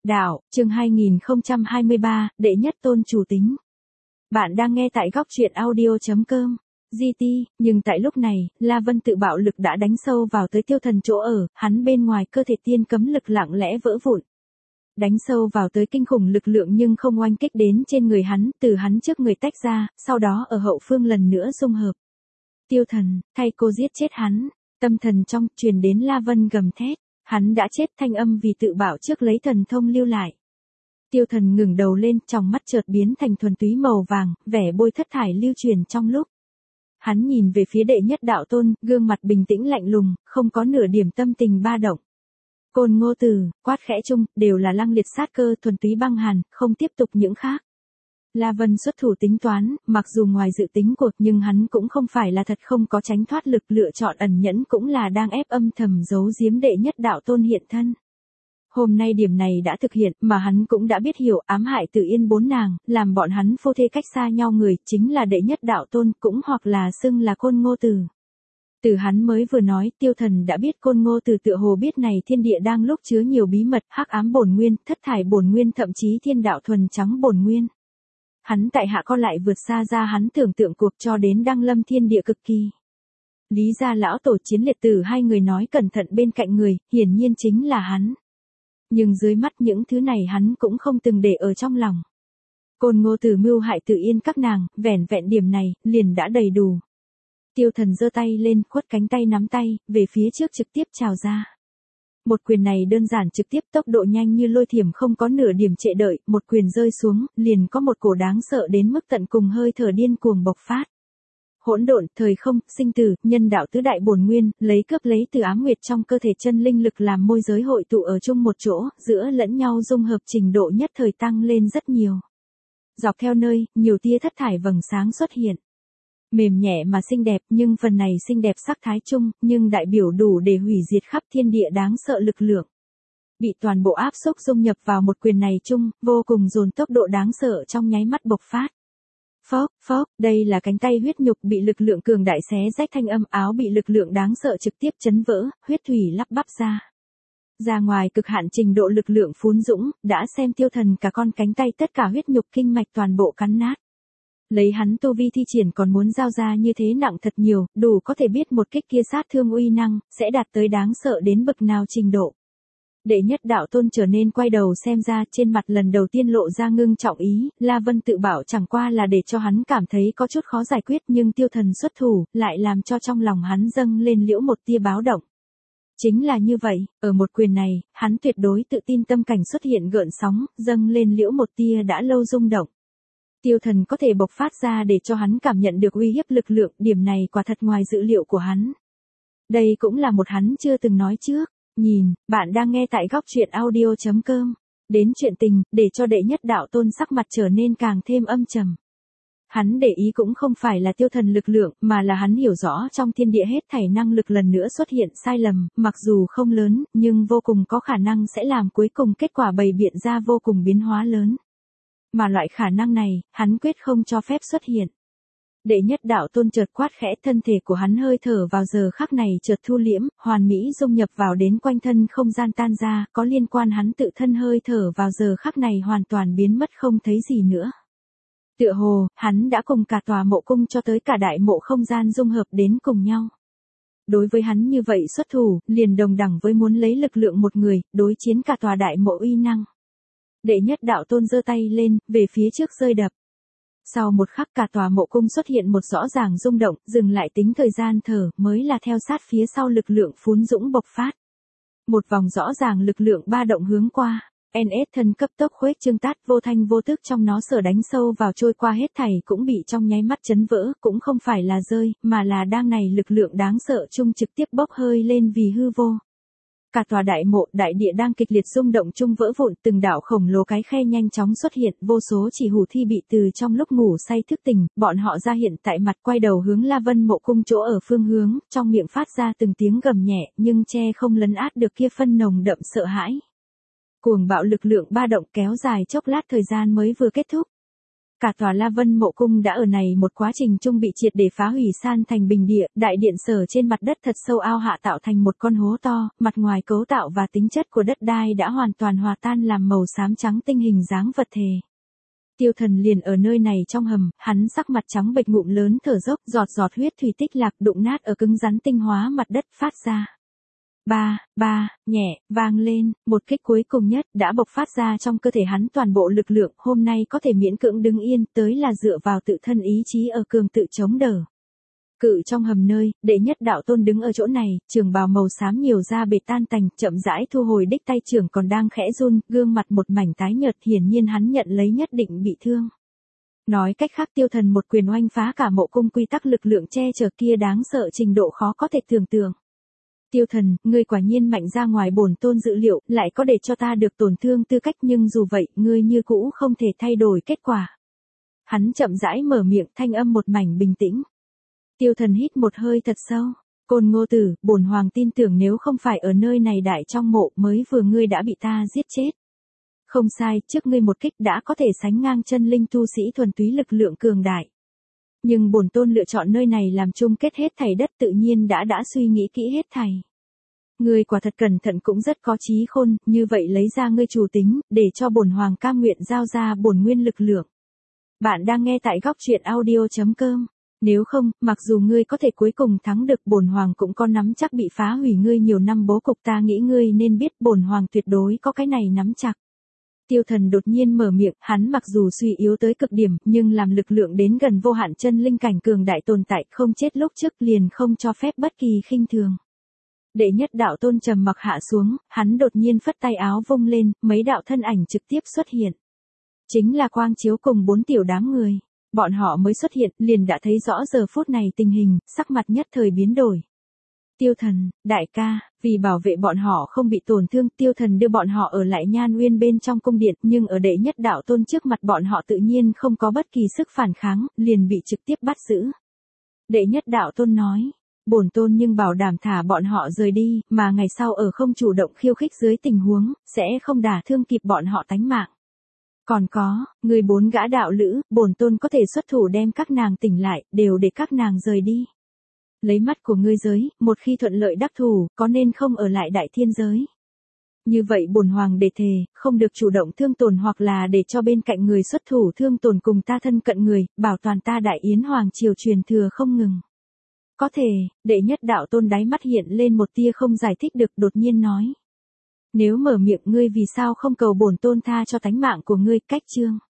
Đạo, chương 2023, đệ nhất tôn chủ tính. Bạn đang nghe tại góc truyện audio.com. GT, nhưng tại lúc này, La Vân tự bạo lực đã đánh sâu vào tới Tiêu Thần chỗ ở, hắn bên ngoài cơ thể tiên cấm lực lặng lẽ vỡ vụn. Đánh sâu vào tới kinh khủng lực lượng nhưng không oanh kích đến trên người hắn, từ hắn trước người tách ra, sau đó ở hậu phương lần nữa dung hợp. Tiêu Thần, thay cô giết chết hắn. Tâm thần trong, truyền đến La Vân gầm thét. Hắn đã chết, thanh âm vì tự bạo trước lấy thần thông lưu lại. Tiêu Thần ngừng đầu lên, trong mắt chợt biến thành thuần túy màu vàng, vẻ bôi thất thải lưu truyền trong lúc. Hắn nhìn về phía đệ nhất đạo tôn, gương mặt bình tĩnh lạnh lùng, không có nửa điểm tâm tình ba động. Côn Ngô Tử, quát khẽ chung, đều là lăng liệt sát cơ thuần túy băng hàn, không tiếp tục những khác. La Vân xuất thủ tính toán, mặc dù ngoài dự tính của, nhưng hắn cũng không phải là thật không có tránh thoát lực, lựa chọn ẩn nhẫn cũng là đang ép âm thầm giấu giếm đệ nhất đạo tôn hiện thân. Hôm nay điểm này đã thực hiện, mà hắn cũng đã biết hiểu ám hại Tử Yên bốn nàng, làm bọn hắn phô thê cách xa nhau người, chính là đệ nhất đạo tôn, cũng hoặc là xưng là Côn Ngô Tử. Từ hắn mới vừa nói, Tiêu Thần đã biết Côn Ngô Tử tựa hồ biết này thiên địa đang lúc chứa nhiều bí mật, hắc ám bổn nguyên, thất thải bổn nguyên, thậm chí thiên đạo thuần trắng bổn nguyên. Hắn tại hạ co lại vượt xa ra hắn tưởng tượng cuộc cho đến đăng lâm thiên địa cực kỳ. Lý gia lão tổ Chiến Liệt Tử hai người nói cẩn thận bên cạnh người, hiển nhiên chính là hắn. Nhưng dưới mắt những thứ này hắn cũng không từng để ở trong lòng. Côn Ngô Tử mưu hại Tử Yên các nàng, vẻn vẹn điểm này, liền đã đầy đủ. Tiêu Thần giơ tay lên, khuất cánh tay nắm tay, về phía trước trực tiếp trào ra. Một quyền này đơn giản trực tiếp, tốc độ nhanh như lôi thiểm, không có nửa điểm trệ đợi, một quyền rơi xuống, liền có một cổ đáng sợ đến mức tận cùng hơi thở điên cuồng bộc phát. Hỗn độn, thời không, sinh tử, nhân đạo tứ đại bổn nguyên, cướp lấy từ ám nguyệt trong cơ thể chân linh lực làm môi giới hội tụ ở chung một chỗ, giữa lẫn nhau dung hợp trình độ nhất thời tăng lên rất nhiều. Dọc theo nơi, nhiều tia thất thải vầng sáng xuất hiện. Mềm nhẹ mà xinh đẹp, nhưng phần này xinh đẹp sắc thái chung, nhưng đại biểu đủ để hủy diệt khắp thiên địa đáng sợ lực lượng. Bị toàn bộ áp xúc dung nhập vào một quyền này chung, vô cùng dồn tốc độ đáng sợ trong nháy mắt bộc phát. Phốc, phốc, đây là cánh tay huyết nhục bị lực lượng cường đại xé rách, thanh âm áo bị lực lượng đáng sợ trực tiếp chấn vỡ, huyết thủy lắp bắp ra. Ra ngoài cực hạn trình độ lực lượng phún dũng, đã xem Tiêu Thần cả con cánh tay tất cả huyết nhục kinh mạch toàn bộ cắn nát. Lấy hắn tu vi thi triển còn muốn giao ra như thế nặng thật nhiều, đủ có thể biết một kích kia sát thương uy năng, sẽ đạt tới đáng sợ đến bậc nào trình độ. Đệ nhất đạo tôn trở nên quay đầu xem ra, trên mặt lần đầu tiên lộ ra ngưng trọng ý, La Vân tự bảo chẳng qua là để cho hắn cảm thấy có chút khó giải quyết, nhưng Tiêu Thần xuất thủ, lại làm cho trong lòng hắn dâng lên liễu một tia báo động. Chính là như vậy, ở một quyền này, hắn tuyệt đối tự tin, tâm cảnh xuất hiện gợn sóng, dâng lên liễu một tia đã lâu rung động. Tiêu Thần có thể bộc phát ra để cho hắn cảm nhận được uy hiếp lực lượng, điểm này quả thật ngoài dự liệu của hắn. Đây cũng là một hắn chưa từng nói trước. Nhìn, bạn đang nghe tại góc truyện audio.com. Đến chuyện tình, để cho đệ nhất đạo tôn sắc mặt trở nên càng thêm âm trầm. Hắn để ý cũng không phải là Tiêu Thần lực lượng, mà là hắn hiểu rõ trong thiên địa hết thảy năng lực lần nữa xuất hiện sai lầm, mặc dù không lớn, nhưng vô cùng có khả năng sẽ làm cuối cùng kết quả bày biện ra vô cùng biến hóa lớn. Mà loại khả năng này, hắn quyết không cho phép xuất hiện. Đệ nhất đạo tôn chợt quát khẽ, thân thể của hắn hơi thở vào giờ khắc này chợt thu liễm, hoàn mỹ dung nhập vào đến quanh thân không gian tan ra, có liên quan hắn tự thân hơi thở vào giờ khắc này hoàn toàn biến mất không thấy gì nữa. Tựa hồ, hắn đã cùng cả tòa mộ cung cho tới cả đại mộ không gian dung hợp đến cùng nhau. Đối với hắn như vậy xuất thủ, liền đồng đẳng với muốn lấy lực lượng một người, đối chiến cả tòa đại mộ uy năng. Đệ nhất đạo tôn giơ tay lên, về phía trước rơi đập. Sau một khắc cả tòa mộ cung xuất hiện một rõ ràng rung động, dừng lại tính thời gian thở, mới là theo sát phía sau lực lượng phún dũng bộc phát. Một vòng rõ ràng lực lượng ba động hướng qua, NS thân cấp tốc khuếch trương tát, vô thanh vô tức trong nó sở đánh sâu vào trôi qua hết thảy cũng bị trong nháy mắt chấn vỡ, cũng không phải là rơi, mà là đang này lực lượng đáng sợ chung trực tiếp bốc hơi lên vì hư vô. Cả tòa đại mộ, đại địa đang kịch liệt rung động chung vỡ vụn, từng đạo khổng lồ cái khe nhanh chóng xuất hiện, vô số chỉ hủ thi bị từ trong lúc ngủ say thức tỉnh, bọn họ ra hiện tại mặt, quay đầu hướng La Vân mộ cung chỗ ở phương hướng, trong miệng phát ra từng tiếng gầm nhẹ, nhưng che không lấn át được kia phân nồng đậm sợ hãi. Cuồng bạo lực lượng ba động kéo dài chốc lát thời gian mới vừa kết thúc. Cả tòa La Vân mộ cung đã ở này một quá trình chung bị triệt để phá hủy san thành bình địa, đại điện sở trên mặt đất thật sâu ao hạ tạo thành một con hố to, mặt ngoài cấu tạo và tính chất của đất đai đã hoàn toàn hòa tan làm màu xám trắng tinh hình dáng vật thể. Tiêu Thần liền ở nơi này trong hầm, hắn sắc mặt trắng bệch ngụm lớn thở dốc, giọt giọt huyết thủy tích lạc đụng nát ở cứng rắn tinh hóa mặt đất phát ra. Ba, nhẹ, vang lên, một kích cuối cùng nhất đã bộc phát ra trong cơ thể hắn toàn bộ lực lượng, hôm nay có thể miễn cưỡng đứng yên, tới là dựa vào tự thân ý chí ở cường tự chống đỡ. Cự trong hầm nơi, đệ nhất đạo tôn đứng ở chỗ này, trường bào màu xám nhiều da bệt tan tành, chậm rãi thu hồi đích tay trưởng còn đang khẽ run, gương mặt một mảnh tái nhợt, hiển nhiên hắn nhận lấy nhất định bị thương. Nói cách khác Tiêu Thần một quyền oanh phá cả mộ cung quy tắc lực lượng che chở kia đáng sợ trình độ khó có thể tưởng tượng. Tiêu Thần, ngươi quả nhiên mạnh ra ngoài bổn tôn dự liệu, lại có để cho ta được tổn thương tư cách nhưng dù vậy, ngươi như cũ không thể thay đổi kết quả. Hắn chậm rãi mở miệng thanh âm một mảnh bình tĩnh. Tiêu Thần hít một hơi thật sâu. Côn Ngô Tử, bổn hoàng tin tưởng nếu không phải ở nơi này đại trong mộ mới vừa ngươi đã bị ta giết chết. Không sai, trước ngươi một kích đã có thể sánh ngang chân linh tu sĩ thuần túy lực lượng cường đại. Nhưng bổn tôn lựa chọn nơi này làm chung kết hết thảy đất tự nhiên đã suy nghĩ kỹ hết thảy. Ngươi quả thật cẩn thận cũng rất có trí khôn, như vậy lấy ra ngươi chủ tính, để cho bổn hoàng cam nguyện giao ra bổn nguyên lực lượng. Bạn đang nghe tại góc truyện audio.com. Nếu không, mặc dù ngươi có thể cuối cùng thắng được bổn hoàng cũng có nắm chắc bị phá hủy ngươi nhiều năm bố cục ta nghĩ ngươi nên biết bổn hoàng tuyệt đối có cái này nắm chắc. Tiêu Thần đột nhiên mở miệng, hắn mặc dù suy yếu tới cực điểm, nhưng làm lực lượng đến gần vô hạn chân linh cảnh cường đại tồn tại không chết lúc trước liền không cho phép bất kỳ khinh thường. Đệ nhất đạo tôn trầm mặc hạ xuống, hắn đột nhiên phất tay áo vung lên, mấy đạo thân ảnh trực tiếp xuất hiện. Chính là Quang Chiếu cùng 4 tiểu đám người. Bọn họ mới xuất hiện, liền đã thấy rõ giờ phút này tình hình, sắc mặt nhất thời biến đổi. Tiêu Thần, đại ca, vì bảo vệ bọn họ không bị tổn thương, Tiêu Thần đưa bọn họ ở lại Nhan Uyên bên trong cung điện, nhưng ở đệ nhất đạo tôn trước mặt bọn họ tự nhiên không có bất kỳ sức phản kháng, liền bị trực tiếp bắt giữ. Đệ nhất đạo tôn nói, bổn tôn nhưng bảo đảm thả bọn họ rời đi, mà ngày sau ở không chủ động khiêu khích dưới tình huống, sẽ không đả thương kịp bọn họ tánh mạng. Còn có, người 4 gã đạo lữ, bổn tôn có thể xuất thủ đem các nàng tỉnh lại, đều để các nàng rời đi. Lấy mắt của ngươi giới, một khi thuận lợi đắc thủ, có nên không ở lại đại thiên giới. Như vậy bổn hoàng đề thề, không được chủ động thương tổn hoặc là để cho bên cạnh người xuất thủ thương tổn cùng ta thân cận người, bảo toàn ta đại yến hoàng triều truyền thừa không ngừng. Có thể, đệ nhất đạo tôn đáy mắt hiện lên một tia không giải thích được đột nhiên nói. Nếu mở miệng ngươi vì sao không cầu bổn tôn tha cho tánh mạng của ngươi cách chương.